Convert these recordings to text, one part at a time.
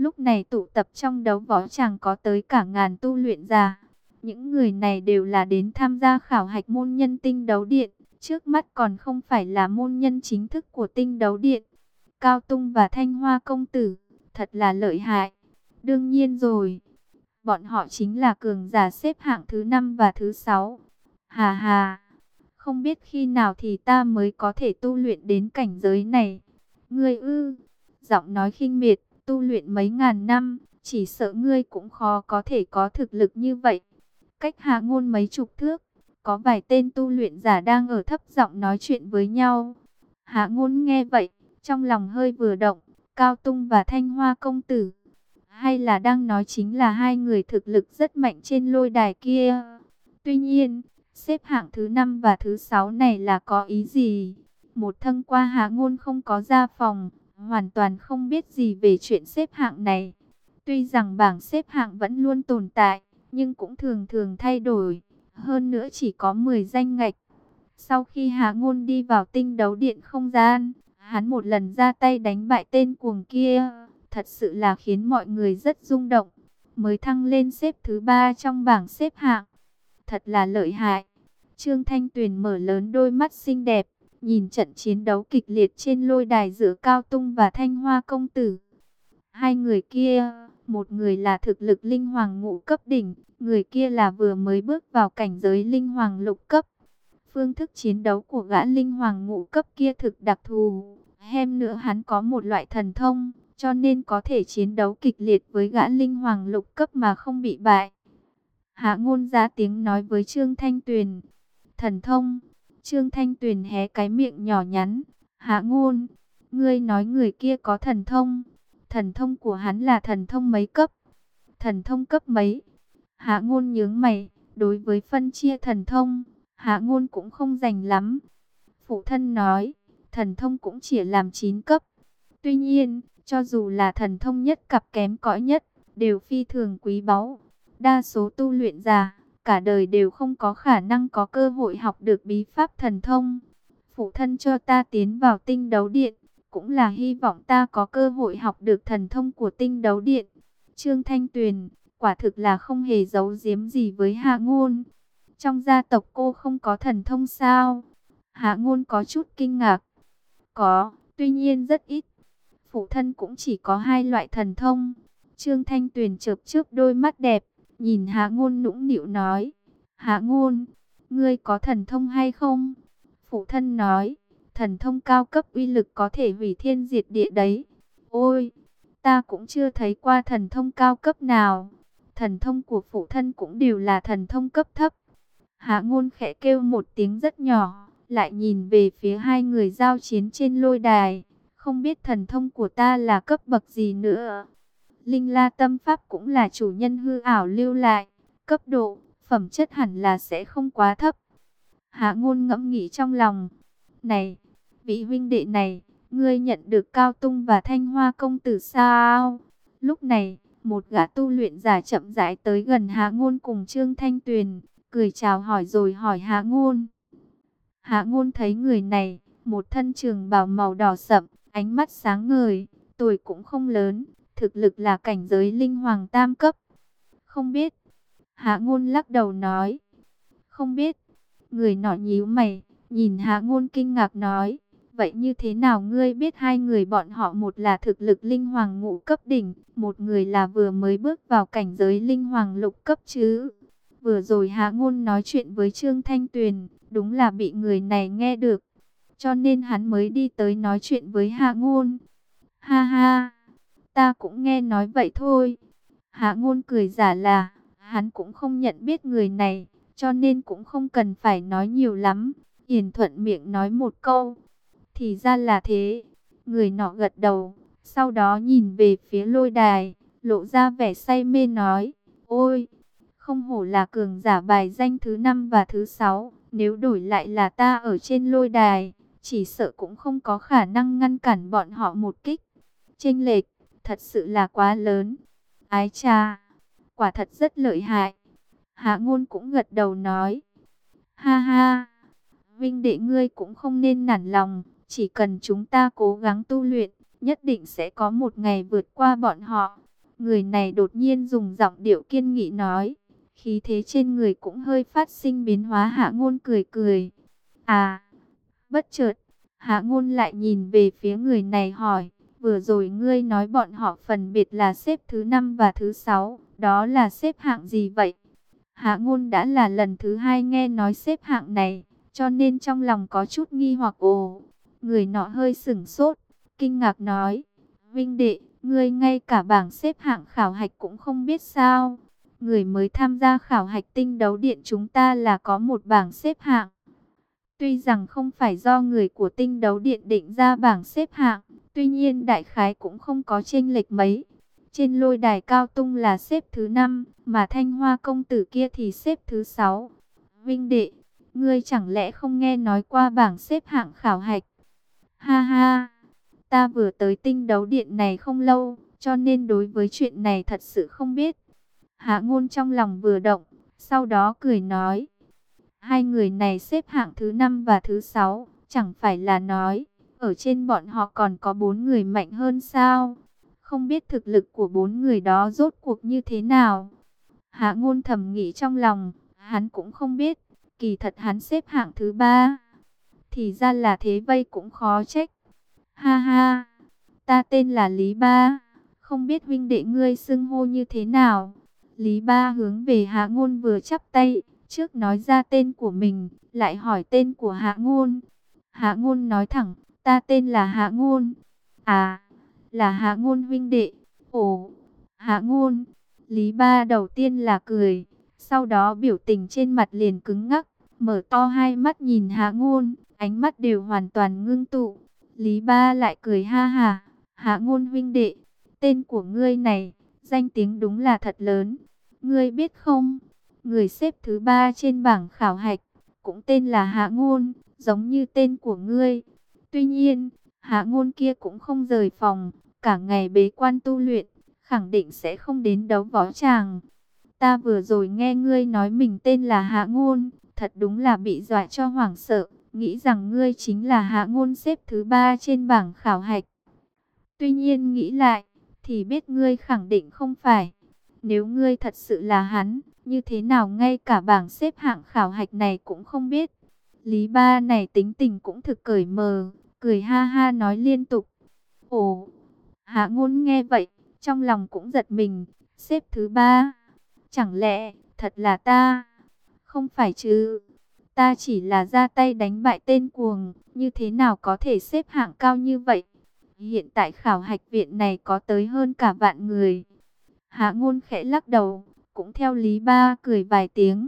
Lúc này tụ tập trong đấu võ tràng có tới cả ngàn tu luyện giả. Những người này đều là đến tham gia khảo hạch môn nhân tinh đấu điện. Trước mắt còn không phải là môn nhân chính thức của tinh đấu điện. Cao Tung và Thanh Hoa công tử, thật là lợi hại. Đương nhiên rồi, bọn họ chính là cường giả xếp hạng thứ 5 và thứ 6. Hà hà, không biết khi nào thì ta mới có thể tu luyện đến cảnh giới này. Ngươi ư? Giọng nói khinh miệt, tu luyện mấy ngàn năm, chỉ sợ ngươi cũng khó có thể có thực lực như vậy. Cách Hạ Ngôn mấy chục thước, có vài tên tu luyện giả đang ở thấp giọng nói chuyện với nhau. Hạ Ngôn nghe vậy, trong lòng hơi vừa động, Cao Tung và Thanh Hoa công tử, hay là đang nói chính là hai người thực lực rất mạnh trên lôi đài kia. Tuy nhiên, xếp hạng thứ 5 và thứ 6 này là có ý gì? Một thân qua Hạ Ngôn không có ra phòng, hoàn toàn không biết gì về chuyện xếp hạng này. Tuy rằng bảng xếp hạng vẫn luôn tồn tại, nhưng cũng thường thường thay đổi. Hơn nữa chỉ có 10 danh ngạch. Sau khi Hạ Ngôn đi vào tinh đấu điện không gian, hắn một lần ra tay đánh bại tên cuồng kia, thật sự là khiến mọi người rất rung động. Mới thăng lên xếp thứ 3 trong bảng xếp hạng. Thật là lợi hại. Trương Thanh Tuyền mở lớn đôi mắt xinh đẹp, nhìn trận chiến đấu kịch liệt trên lôi đài giữa Cao Tung và Thanh Hoa công tử. Hai người kia, một người là thực lực linh hoàng ngũ cấp đỉnh, người kia là vừa mới bước vào cảnh giới linh hoàng lục cấp. Phương thức chiến đấu của gã linh hoàng ngũ cấp kia thực đặc thù, thêm nữa hắn có một loại thần thông, cho nên có thể chiến đấu kịch liệt với gã linh hoàng lục cấp mà không bị bại. Hạ Ngôn ra tiếng nói với Trương Thanh Tuyền. Thần thông. Trương Thanh Tuyền hé cái miệng nhỏ nhắn. Hạ Ngôn, ngươi nói người kia có thần thông. Thần thông của hắn là thần thông mấy cấp? Thần thông cấp mấy? Hạ Ngôn nhướng mày, đối với phân chia thần thông, Hạ Ngôn cũng không rành lắm. Phụ thân nói, thần thông cũng chỉ làm 9 cấp. Tuy nhiên, cho dù là thần thông nhất cặp kém cỏi nhất, đều phi thường quý báu. Đa số tu luyện giả, cả đời đều không có khả năng có cơ hội học được bí pháp thần thông. Phụ thân cho ta tiến vào tinh đấu điện, cũng là hy vọng ta có cơ hội học được thần thông của tinh đấu điện. Trương Thanh Tuyền, quả thực là không hề giấu giếm gì với Hạ Ngôn. Trong gia tộc cô không có thần thông sao? Hạ Ngôn có chút kinh ngạc. Có, tuy nhiên rất ít. Phụ thân cũng chỉ có 2 loại thần thông. Trương Thanh Tuyền chớp chớp đôi mắt đẹp, nhìn Hạ Ngôn nũng nịu nói. Hạ Ngôn, ngươi có thần thông hay không? Phụ thân nói, thần thông cao cấp uy lực có thể hủy thiên diệt địa đấy. Ôi, ta cũng chưa thấy qua thần thông cao cấp nào. Thần thông của phụ thân cũng đều là thần thông cấp thấp. Hạ Ngôn khẽ kêu một tiếng rất nhỏ, lại nhìn về phía hai người giao chiến trên lôi đài. Không biết thần thông của ta là cấp bậc gì nữa. Linh La Tâm Pháp cũng là chủ nhân hư ảo lưu lại. Cấp độ, phẩm chất hẳn là sẽ không quá thấp. Hạ Ngôn ngẫm nghĩ trong lòng. Này, vị huynh đệ này, ngươi nhận được Cao Tung và Thanh Hoa công tử sao? Lúc này, một gã tu luyện giả chậm rãi tới gần Hạ Ngôn cùng Trương Thanh Tuyền, cười chào hỏi rồi hỏi Hạ Ngôn. Hạ Ngôn thấy người này, một thân trường bào màu đỏ sậm, ánh mắt sáng ngời, tuổi cũng không lớn, thực lực là cảnh giới linh hoàng tam cấp. Không biết. Hạ Ngôn lắc đầu nói. Không biết. Người nọ nhíu mày, nhìn Hạ Ngôn kinh ngạc nói. Vậy như thế nào ngươi biết hai người bọn họ, một là thực lực linh hoàng ngũ cấp đỉnh, một người là vừa mới bước vào cảnh giới linh hoàng lục cấp chứ? Vừa rồi Hạ Ngôn nói chuyện với Trương Thanh Tuyền, đúng là bị người này nghe được, cho nên hắn mới đi tới nói chuyện với Hạ Ngôn. Ha ha, ta cũng nghe nói vậy thôi. Hạ Ngôn cười giả là, hắn cũng không nhận biết người này, cho nên cũng không cần phải nói nhiều lắm. Yển thuận miệng nói một câu. Thì ra là thế. Người nọ gật đầu, sau đó nhìn về phía lôi đài, lộ ra vẻ say mê nói. Ôi, không hổ là cường giả bài danh thứ 5 và thứ 6. Nếu đổi lại là ta ở trên lôi đài, chỉ sợ cũng không có khả năng ngăn cản bọn họ một kích. Chênh lệch thật sự là quá lớn. Ái cha, quả thật rất lợi hại. Hạ Ngôn cũng gật đầu nói. Ha ha, huynh đệ ngươi cũng không nên nản lòng. Chỉ cần chúng ta cố gắng tu luyện, nhất định sẽ có một ngày vượt qua bọn họ. Người này đột nhiên dùng giọng điệu kiên nghị nói, khí thế trên người cũng hơi phát sinh biến hóa. Hạ Ngôn cười cười. À, bất chợt, Hạ Ngôn lại nhìn về phía người này hỏi, vừa rồi ngươi nói bọn họ phân biệt là xếp thứ 5 và thứ 6, đó là xếp hạng gì vậy? Hạ Ngôn đã là lần thứ 2 nghe nói xếp hạng này, cho nên trong lòng có chút nghi hoặc. Ồ, người nọ hơi sửng sốt, kinh ngạc nói, Vinh đệ, ngươi ngay cả bảng xếp hạng khảo hạch cũng không biết sao? Người mới tham gia khảo hạch tinh đấu điện chúng ta là có một bảng xếp hạng. Tuy rằng không phải do người của tinh đấu điện định ra bảng xếp hạng, tuy nhiên đại khái cũng không có chênh lệch mấy. Trên lôi đài Cao Tung là xếp thứ 5, mà Thanh Hoa công tử kia thì xếp thứ 6. Vinh đệ, ngươi chẳng lẽ không nghe nói qua bảng xếp hạng khảo hạch? Ha ha, ta vừa tới tinh đấu điện này không lâu, cho nên đối với chuyện này thật sự không biết. Hạ Ngôn trong lòng vừa động, sau đó cười nói, hai người này xếp hạng thứ 5 và thứ 6, chẳng phải là nói, ở trên bọn họ còn có 4 người mạnh hơn sao? Không biết thực lực của 4 người đó rốt cuộc như thế nào? Hạ Ngôn thầm nghĩ trong lòng, hắn cũng không biết, kỳ thật hắn xếp hạng thứ 3. Thì ra là thế, vây cũng khó trách. Ha ha, ta tên là Lý Ba, không biết huynh đệ ngươi xưng hô như thế nào? Lý Ba hướng về Hạ Ngôn vừa chắp tay, trước nói ra tên của mình, lại hỏi tên của Hạ Ngôn. Hạ Ngôn nói thẳng, ta tên là Hạ Ngôn. À, là Hạ Ngôn huynh đệ. Ồ, Hạ Ngôn. Lý Ba đầu tiên là cười, sau đó biểu tình trên mặt liền cứng ngắc, mở to hai mắt nhìn Hạ Ngôn, ánh mắt đều hoàn toàn ngưng tụ. Lý Ba lại cười ha ha, Hạ Ngôn huynh đệ, tên của ngươi này, danh tiếng đúng là thật lớn. Ngươi biết không, người xếp thứ 3 trên bảng khảo hạch, cũng tên là Hạ Ngôn, giống như tên của ngươi. Tuy nhiên, Hạ Ngôn kia cũng không rời phòng, cả ngày bế quan tu luyện, khẳng định sẽ không đến đấu võ tràng. Ta vừa rồi nghe ngươi nói mình tên là Hạ Ngôn, thật đúng là bị dọa cho hoảng sợ, nghĩ rằng ngươi chính là Hạ Ngôn xếp thứ 3 trên bảng khảo hạch. Tuy nhiên nghĩ lại, thì biết ngươi khẳng định không phải. Nếu ngươi thật sự là hắn, như thế nào ngay cả bảng xếp hạng khảo hạch này cũng không biết. Lý Ba này tính tình cũng thực cởi mờ, cười ha ha nói liên tục. Ồ, Hạ Ngôn nghe vậy, trong lòng cũng giật mình, xếp thứ 3. Chẳng lẽ, thật là ta? Không phải chứ, ta chỉ là ra tay đánh bại tên cuồng, như thế nào có thể xếp hạng cao như vậy? Hiện tại khảo hạch viện này có tới hơn cả vạn người. Hạ Ngôn khẽ lắc đầu, cũng theo Lý Ba cười vài tiếng.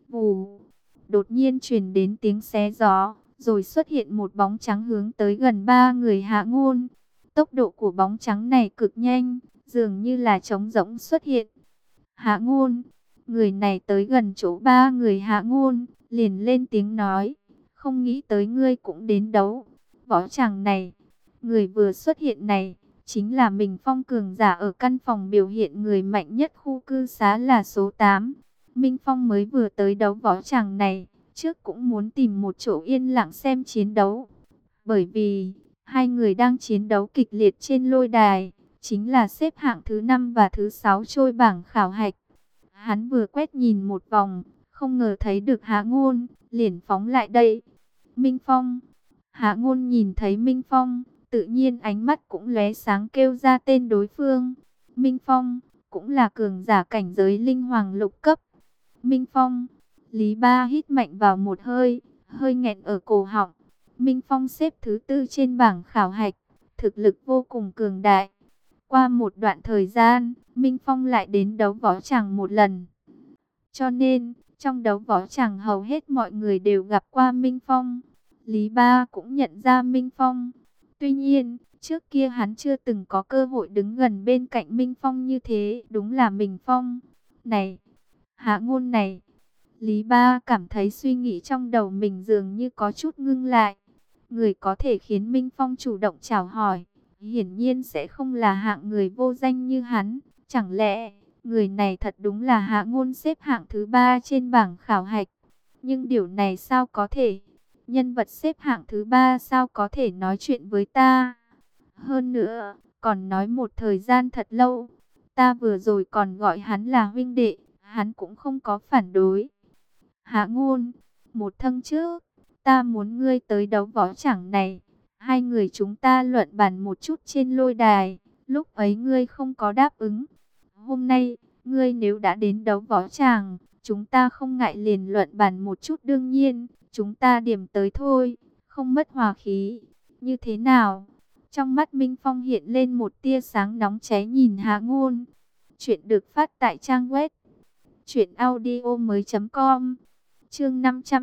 Vù, đột nhiên truyền đến tiếng xé gió, rồi xuất hiện một bóng trắng hướng tới gần 3 người Hạ Ngôn. Tốc độ của bóng trắng này cực nhanh, dường như là trống rỗng xuất hiện. Hạ Ngôn, người này tới gần chỗ 3 người Hạ Ngôn, liền lên tiếng nói, không nghĩ tới ngươi cũng đến đấu võ tràng này. Người vừa xuất hiện này, chính là Minh Phong cường giả ở căn phòng biểu hiện người mạnh nhất khu cư xá là số 8. Minh Phong mới vừa tới đấu võ tràng này, trước cũng muốn tìm một chỗ yên lặng xem chiến đấu. Bởi vì, hai người đang chiến đấu kịch liệt trên lôi đài, chính là xếp hạng thứ 5 và thứ 6 trôi bảng khảo hạch. Hắn vừa quét nhìn một vòng, không ngờ thấy được Hạ Ngôn, liền phóng lại đây. Minh Phong. Hạ Ngôn nhìn thấy Minh Phong, tự nhiên ánh mắt cũng lóe sáng kêu ra tên đối phương. Minh Phong, cũng là cường giả cảnh giới linh hoàng lục cấp. Minh Phong. Lý Ba hít mạnh vào một hơi, hơi nghẹn ở cổ họng. Minh Phong xếp thứ 4 trên bảng khảo hạch, thực lực vô cùng cường đại. Qua một đoạn thời gian, Minh Phong lại đến đấu võ tràng một lần. Cho nên, trong đấu võ tràng hầu hết mọi người đều gặp qua Minh Phong. Lý Ba cũng nhận ra Minh Phong. Tuy nhiên, trước kia hắn chưa từng có cơ hội đứng gần bên cạnh Minh Phong như thế. Đúng là Minh Phong. Này, Hạ Ngôn này. Lý Ba cảm thấy suy nghĩ trong đầu mình dường như có chút ngưng lại. Người có thể khiến Minh Phong chủ động chào hỏi, hiển nhiên sẽ không là hạng người vô danh như hắn. Chẳng lẽ, người này thật đúng là Hạ Ngôn xếp hạng thứ 3 trên bảng khảo hạch? Nhưng điều này sao có thể? Nhân vật xếp hạng thứ 3 sao có thể nói chuyện với ta? Hơn nữa, còn nói một thời gian thật lâu. Ta vừa rồi còn gọi hắn là huynh đệ, hắn cũng không có phản đối. Hạ Ngôn, một tháng trước, ta muốn ngươi tới đấu võ tràng này. Hai người chúng ta luận bàn một chút trên lôi đài, lúc ấy ngươi không có đáp ứng. Hôm nay, ngươi nếu đã đến đấu võ tràng, chúng ta không ngại liền luận bàn một chút, đương nhiên, chúng ta điểm tới thôi, không mất hòa khí. Như thế nào? Trong mắt Minh Phong hiện lên một tia sáng nóng cháy nhìn Hạ Ngôn. Chuyện được phát tại trang web truyệnaudiomoi.com. Chương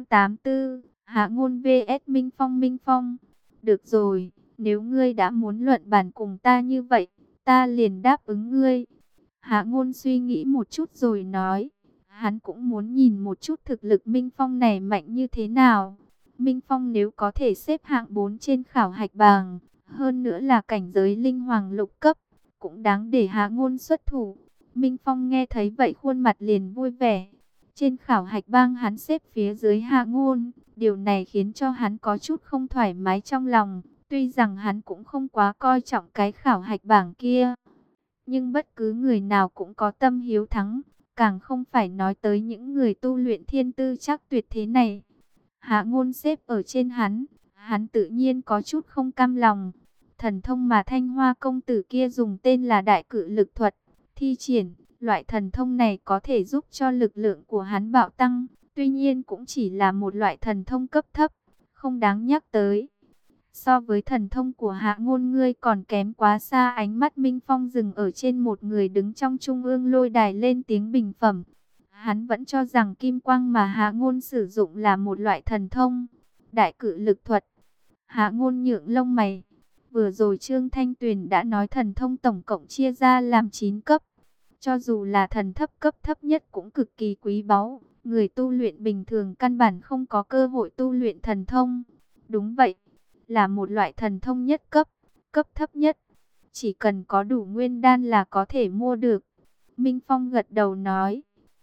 584, Hạ Ngôn vs Minh Phong. Minh Phong, được rồi, nếu ngươi đã muốn luận bàn cùng ta như vậy, ta liền đáp ứng ngươi. Hạ Ngôn suy nghĩ một chút rồi nói, hắn cũng muốn nhìn một chút thực lực Minh Phong này mạnh như thế nào. Minh Phong nếu có thể xếp hạng 4 trên khảo hạch bảng, hơn nữa là cảnh giới linh hoàng lục cấp, cũng đáng để Hạ Ngôn xuất thủ. Minh Phong nghe thấy vậy khuôn mặt liền vui vẻ. Trên khảo hạch bang hắn xếp phía dưới Hạ Ngôn, điều này khiến cho hắn có chút không thoải mái trong lòng. Tuy rằng hắn cũng không quá coi trọng cái khảo hạch bảng kia, nhưng bất cứ người nào cũng có tâm hiếu thắng, càng không phải nói tới những người tu luyện thiên tư chắc tuyệt thế này. Hạ Ngôn xếp ở trên hắn tự nhiên có chút không cam lòng. Thần thông mà Thanh Hoa công tử kia dùng tên là Đại Cự Lực Thuật, thi triển loại thần thông này có thể giúp cho lực lượng của hắn bạo tăng, tuy nhiên cũng chỉ là một loại thần thông cấp thấp, không đáng nhắc tới. So với thần thông của Hạ Ngôn, ngươi còn kém quá xa. Ánh mắt Minh Phong dừng ở trên một người đứng trong trung ương lôi đài, lên tiếng bình phẩm. Hắn vẫn cho rằng kim quang mà Hạ Ngôn sử dụng là một loại thần thông, Đại Cự Lực Thuật. Hạ Ngôn nhướng lông mày. Vừa rồi Trương Thanh Tuyền đã nói thần thông tổng cộng chia ra làm 9 cấp. Cho dù là thần thấp cấp thấp nhất cũng cực kỳ quý báu. Người tu luyện bình thường căn bản không có cơ hội tu luyện thần thông. Đúng vậy, là một loại thần thông nhất cấp, cấp thấp nhất. Chỉ cần có đủ nguyên đan là có thể mua được. Minh Phong gật đầu nói.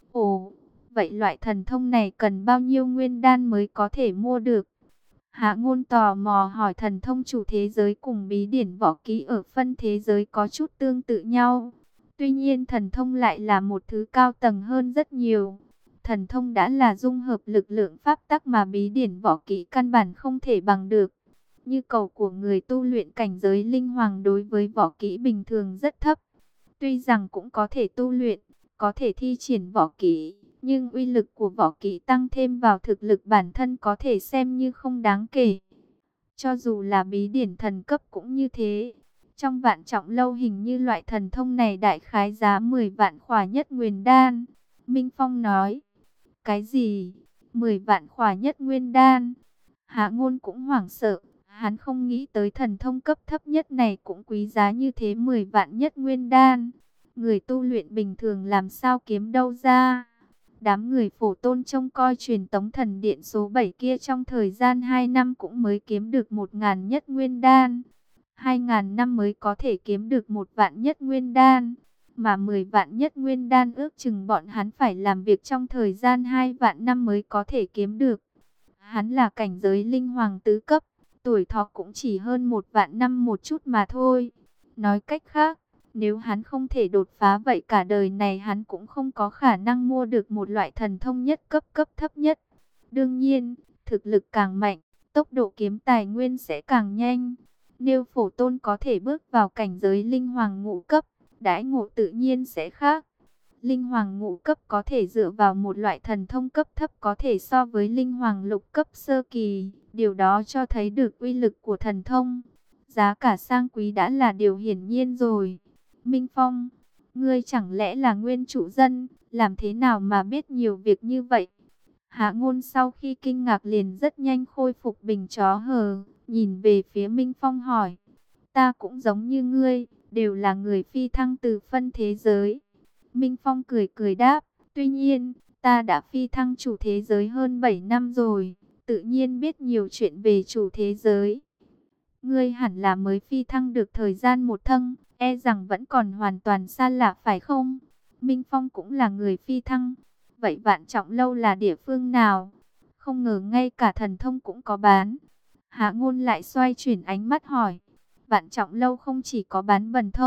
Ồ, vậy loại thần thông này cần bao nhiêu nguyên đan mới có thể mua được? Hạ Ngôn tò mò hỏi. Thần thông chủ thế giới cùng bí điển võ kỹ ở phân thế giới có chút tương tự nhau. Tuy nhiên thần thông lại là một thứ cao tầng hơn rất nhiều. Thần thông đã là dung hợp lực lượng pháp tắc mà bí điển võ kỹ căn bản không thể bằng được. Như cầu của người tu luyện cảnh giới linh hoàng đối với võ kỹ bình thường rất thấp. Tuy rằng cũng có thể tu luyện, có thể thi triển võ kỹ, nhưng uy lực của võ kỹ tăng thêm vào thực lực bản thân có thể xem như không đáng kể. Cho dù là bí điển thần cấp cũng như thế. Trong Vạn Trọng Lâu hình như loại thần thông này đại khái giá 10 vạn khỏa nhất nguyên đan. Minh Phong nói. Cái gì? 10 vạn khỏa nhất nguyên đan? Hạ Ngôn cũng hoảng sợ. Hắn không nghĩ tới thần thông cấp thấp nhất này cũng quý giá như thế, 10 vạn nhất nguyên đan. Người tu luyện bình thường làm sao kiếm đâu ra? Đám người phổ tôn trông coi truyền tống thần điện số 7 kia trong thời gian 2 năm cũng mới kiếm được 1.000 nhất nguyên đan. 2.000 năm mới có thể kiếm được 1 vạn nhất nguyên đan. Mà 10 vạn nhất nguyên đan ước chừng bọn hắn phải làm việc trong thời gian 2 vạn năm mới có thể kiếm được. Hắn là cảnh giới linh hoàng tứ cấp, tuổi thọ cũng chỉ hơn 1 vạn năm một chút mà thôi. Nói cách khác, nếu hắn không thể đột phá vậy cả đời này hắn cũng không có khả năng mua được một loại thần thông nhất cấp cấp thấp nhất. Đương nhiên, thực lực càng mạnh, tốc độ kiếm tài nguyên sẽ càng nhanh. Nếu phổ tôn có thể bước vào cảnh giới linh hoàng ngũ cấp, đãi ngộ tự nhiên sẽ khác. Linh hoàng ngũ cấp có thể dựa vào một loại thần thông cấp thấp có thể so với linh hoàng lục cấp sơ kỳ. Điều đó cho thấy được uy lực của thần thông. Giá cả sang quý đã là điều hiển nhiên rồi. Minh Phong, ngươi chẳng lẽ là nguyên chủ dân, làm thế nào mà biết nhiều việc như vậy? Hạ Ngôn sau khi kinh ngạc liền rất nhanh khôi phục bình chó hờ, nhìn về phía Minh Phong hỏi. Ta cũng giống như ngươi, đều là người phi thăng từ phân thế giới. Minh Phong cười cười đáp, tuy nhiên, ta đã phi thăng chủ thế giới hơn 7 năm rồi, tự nhiên biết nhiều chuyện về chủ thế giới. Ngươi hẳn là mới phi thăng được thời gian một thâng, e rằng vẫn còn hoàn toàn xa lạ phải không? Minh Phong cũng là người phi thăng, vậy Vạn Trọng Lâu là địa phương nào? Không ngờ ngay cả thần thông cũng có bán. Hạ Ngôn lại xoay chuyển ánh mắt hỏi. Vạn Trọng Lâu không chỉ có bán thần thông,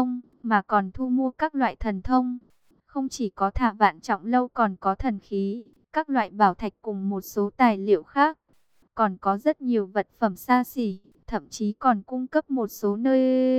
mà còn thu mua các loại thần thông. Không chỉ có Thả Vạn Trọng Lâu còn có thần khí, các loại bảo thạch cùng một số tài liệu khác. Còn có rất nhiều vật phẩm xa xỉ, thậm chí còn cung cấp một số nơi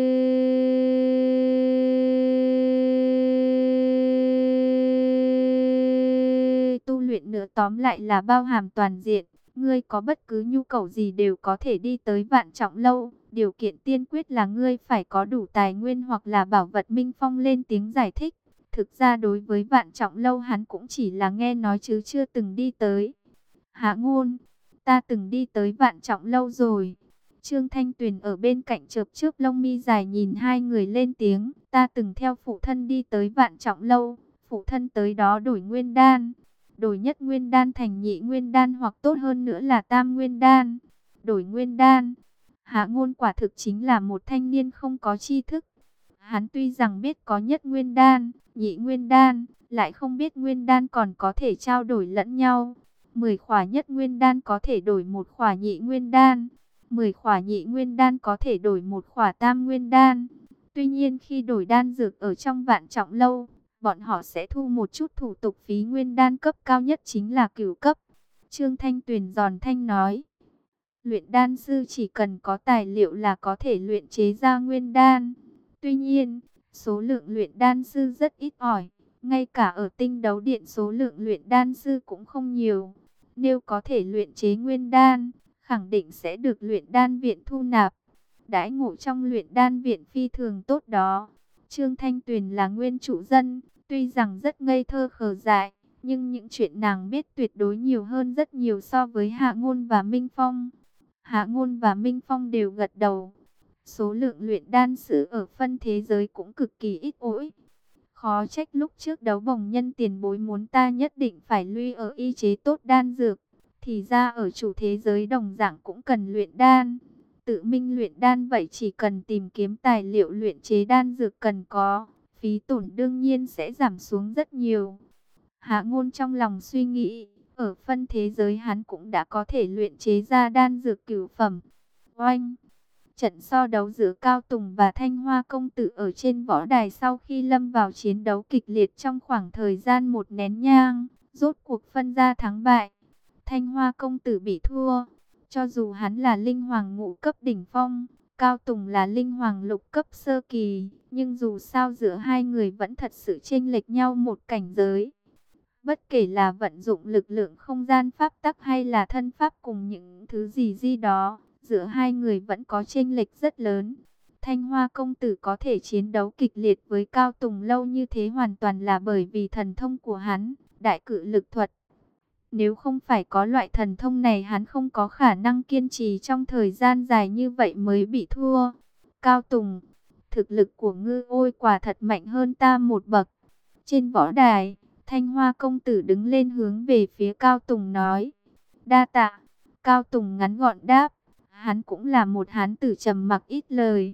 tu luyện nữa. Tóm lại là bao hàm toàn diện. Ngươi có bất cứ nhu cầu gì đều có thể đi tới Vạn Trọng Lâu. Điều kiện tiên quyết là ngươi phải có đủ tài nguyên hoặc là bảo vật. Minh Phong lên tiếng giải thích. Thực ra đối với Vạn Trọng Lâu hắn cũng chỉ là nghe nói chứ chưa từng đi tới. Hạ Ngôn, ta từng đi tới Vạn Trọng Lâu rồi. Trương Thanh Tuyền ở bên cạnh chợp chớp lông mi dài nhìn hai người lên tiếng. Ta từng theo phụ thân đi tới Vạn Trọng Lâu. Phụ thân tới đó đổi nguyên đan. Đổi nhất nguyên đan thành nhị nguyên đan hoặc tốt hơn nữa là tam nguyên đan. Đổi nguyên đan. Hạ Ngôn quả thực chính là một thanh niên không có tri thức. Hắn tuy rằng biết có nhất nguyên đan, nhị nguyên đan, lại không biết nguyên đan còn có thể trao đổi lẫn nhau. 10 khỏa nhất nguyên đan có thể đổi một khỏa nhị nguyên đan. 10 khỏa nhị nguyên đan có thể đổi một khỏa tam nguyên đan. Tuy nhiên khi đổi đan dược ở trong Vạn Trọng Lâu, bọn họ sẽ thu một chút thủ tục phí. Nguyên đan cấp cao nhất chính là cửu cấp. Trương Thanh Tuyền giòn thanh nói. Luyện đan sư chỉ cần có tài liệu là có thể luyện chế ra nguyên đan. Tuy nhiên, số lượng luyện đan sư rất ít ỏi. Ngay cả ở Tinh Đấu Điện số lượng luyện đan sư cũng không nhiều. Nếu có thể luyện chế nguyên đan, khẳng định sẽ được luyện đan viện thu nạp. Đãi ngộ trong luyện đan viện phi thường tốt đó. Trương Thanh Tuyền là nguyên trụ dân, tuy rằng rất ngây thơ khờ dại, nhưng những chuyện nàng biết tuyệt đối nhiều hơn rất nhiều so với Hạ Ngôn và Minh Phong. Hạ Ngôn và Minh Phong đều gật đầu. Số lượng luyện đan sư ở phân thế giới cũng cực kỳ ít ỏi. Khó trách lúc trước Đấu Bồng Nhân tiền bối muốn ta nhất định phải lui ở y chế tốt đan dược. Thì ra ở chủ thế giới đồng dạng cũng cần luyện đan. Tự minh luyện đan vậy chỉ cần tìm kiếm tài liệu luyện chế đan dược cần có. Phí tổn đương nhiên sẽ giảm xuống rất nhiều. Hạ Ngôn trong lòng suy nghĩ. Ở phân thế giới hắn cũng đã có thể luyện chế ra đan dược cửu phẩm. Oanh! Trận so đấu giữa Cao Tùng và Thanh Hoa Công Tử ở trên võ đài sau khi lâm vào chiến đấu kịch liệt trong khoảng thời gian một nén nhang, rốt cuộc phân ra thắng bại. Thanh Hoa Công Tử bị thua, cho dù hắn là linh hoàng ngũ cấp đỉnh phong, Cao Tùng là linh hoàng lục cấp sơ kỳ, nhưng dù sao giữa hai người vẫn thật sự chênh lệch nhau một cảnh giới. Bất kể là vận dụng lực lượng không gian pháp tắc hay là thân pháp cùng những thứ gì đó, giữa hai người vẫn có chênh lệch rất lớn. Thanh Hoa Công Tử có thể chiến đấu kịch liệt với Cao Tùng lâu như thế hoàn toàn là bởi vì thần thông của hắn, đại cự lực thuật. Nếu không phải có loại thần thông này hắn không có khả năng kiên trì trong thời gian dài như vậy mới bị thua. Cao Tùng, thực lực của ngươi ôi quả thật mạnh hơn ta một bậc. Trên võ đài, Thanh Hoa Công Tử đứng lên hướng về phía Cao Tùng nói. Đa tạ. Cao Tùng ngắn gọn đáp. Hắn cũng là một hán tử trầm mặc ít lời.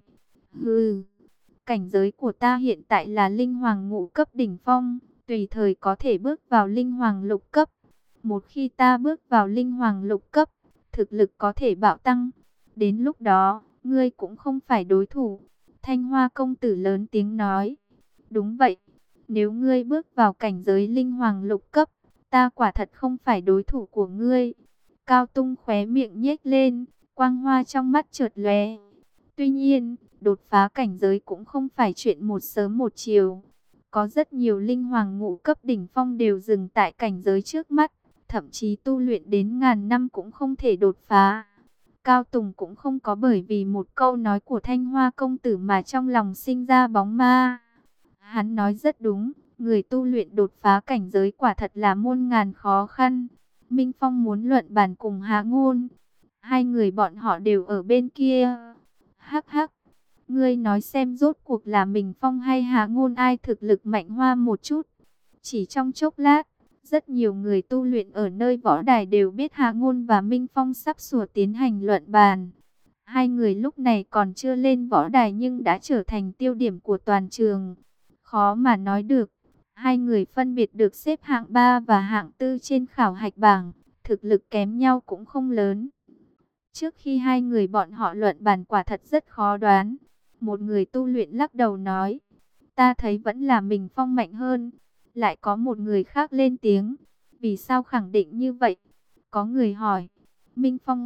Hừ, cảnh giới của ta hiện tại là linh hoàng ngũ cấp đỉnh phong, tùy thời có thể bước vào linh hoàng lục cấp. Một khi ta bước vào linh hoàng lục cấp, thực lực có thể bạo tăng. Đến lúc đó, ngươi cũng không phải đối thủ. Thanh Hoa Công Tử lớn tiếng nói. Đúng vậy, nếu ngươi bước vào cảnh giới linh hoàng lục cấp, ta quả thật không phải đối thủ của ngươi. Cao Tung khóe miệng nhếch lên, quang hoa trong mắt chợt lóe. Tuy nhiên, đột phá cảnh giới cũng không phải chuyện một sớm một chiều. Có rất nhiều linh hoàng ngũ cấp đỉnh phong đều dừng tại cảnh giới trước mắt, thậm chí tu luyện đến ngàn năm cũng không thể đột phá. Cao Tùng cũng không có bởi vì một câu nói của Thanh Hoa Công Tử mà trong lòng sinh ra bóng ma. Hắn nói rất đúng, người tu luyện đột phá cảnh giới quả thật là muôn ngàn khó khăn. Minh Phong muốn luận bàn cùng Hạ Ngôn. Hai người bọn họ đều ở bên kia. Hắc hắc, ngươi nói xem rốt cuộc là Minh Phong hay Hạ Ngôn ai thực lực mạnh hoa một chút. Chỉ trong chốc lát, rất nhiều người tu luyện ở nơi võ đài đều biết Hạ Ngôn và Minh Phong sắp sửa tiến hành luận bàn. Hai người lúc này còn chưa lên võ đài nhưng đã trở thành tiêu điểm của toàn trường. Khó mà nói được, hai người phân biệt được xếp hạng 3 và hạng 4 trên khảo hạch bảng, thực lực kém nhau cũng không lớn. Trước khi hai người bọn họ luận bàn quả thật rất khó đoán. Một người tu luyện lắc đầu nói, Ta thấy vẫn là mình Phong mạnh hơn. Lại có một người khác lên tiếng. Vì sao khẳng định như vậy? Có người hỏi. Minh Phong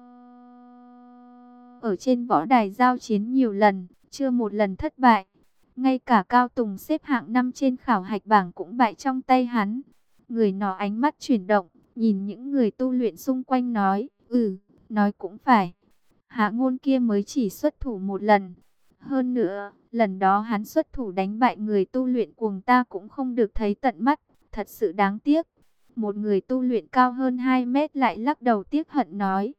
ở trên võ đài giao chiến nhiều lần, chưa một lần thất bại. Ngay cả Cao Tùng xếp hạng 5 trên khảo hạch bảng cũng bại trong tay hắn. Người nọ ánh mắt chuyển động, nhìn những người tu luyện xung quanh nói, nói cũng phải. Hạ Ngôn kia mới chỉ xuất thủ một lần. Hơn nữa, lần đó hắn xuất thủ đánh bại người tu luyện cuồng ta cũng không được thấy tận mắt, thật sự đáng tiếc. Một người tu luyện cao hơn 2 mét lại lắc đầu tiếc hận nói,